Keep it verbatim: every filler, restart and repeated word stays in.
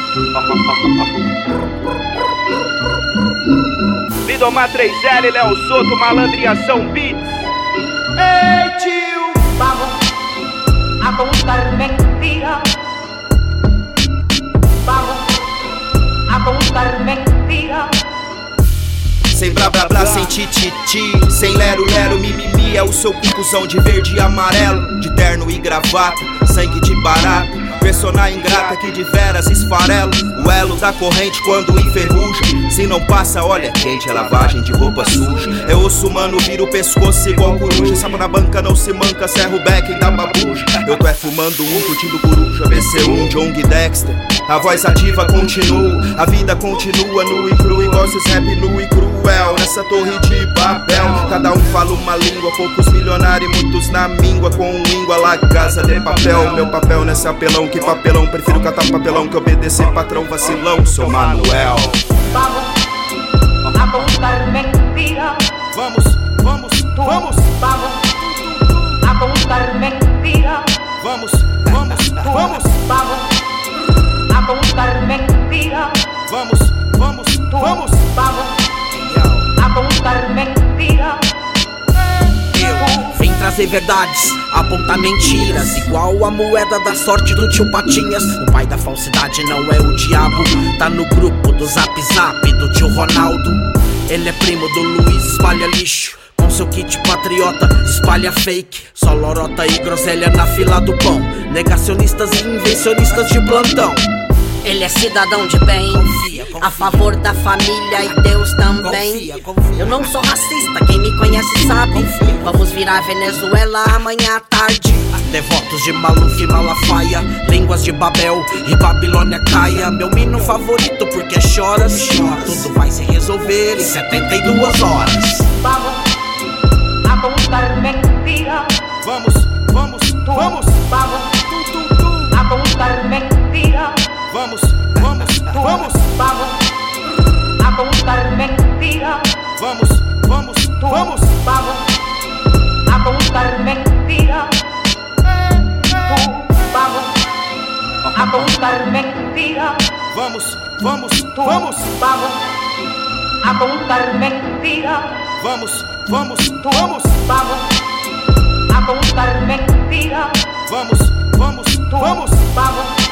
Lidomar três L, Léo Soto, Malandriação Beats. Ei tio, vamos a contar mentiras. Vamos a contar mentiras. Sem blá blá blá, sem tititi, sem lero lero, mimimi. É o seu conclusão de verde e amarelo, de terno e gravata, sangue de barato, persona ingrata que de veras esfarela o elo da corrente quando enferruja. Se não passa, olha, quente é lavagem de roupa suja. É osso humano, vira o pescoço igual coruja. Sapo na banca não se manca, serra o beck da babuja. Eu tô é fumando um, curtindo coruja, B C um, John Dexter. A voz ativa continua, a vida continua nu e cru, igual esses rap nu e cruel nessa torre de Babel. Cada um fala uma língua, poucos milionários e muitos na míngua, com um língua lá casa de papel. Meu papel nesse apelão, que papelão, prefiro catar papelão que obedecer patrão vacilão. Sou Manuel. Vamos a contar mentiras. Vamos, vamos, vamos, vamos a contar mentiras. Vamos, vamos, vamos, vamos a contar mentiras. Vamos, vamos, vamos, vamos a contar mentiras. Eu vim trazer verdades, apontar mentiras, igual a moeda da sorte do tio Patinhas. O pai da falsidade não é o diabo, tá no grupo do Zap Zap do tio Ronaldo. Ele é primo do Luiz, espalha lixo com seu kit patriota, espalha fake. Só lorota e groselha na fila do pão, negacionistas e invencionistas de plantão. Ele é cidadão de bem, confia, confia. A favor da família e Deus também. Confia, confia. Eu não sou racista, quem me conhece sabe. Confia. Vamos virar Venezuela amanhã à tarde. Devotos de Maluf e Malafaia, línguas de Babel e Babilônia caia. Meu hino favorito porque choras, choras. Tudo vai se resolver em setenta e duas horas. Vamos a contar mentiras. Vamos, vamos, vamos, vamos a contar mentiras. Vamos, vamos, vamos, vamos a contar mentiras. Vamos, vamos, vamos, vamos a contar mentiras. Vamos a contar mentiras. Vamos, vamos, vamos, vamos a contar mentiras. Vamos, vamos, vamos, vamos a contar mentiras. Vamos, vamos, vamos, vamos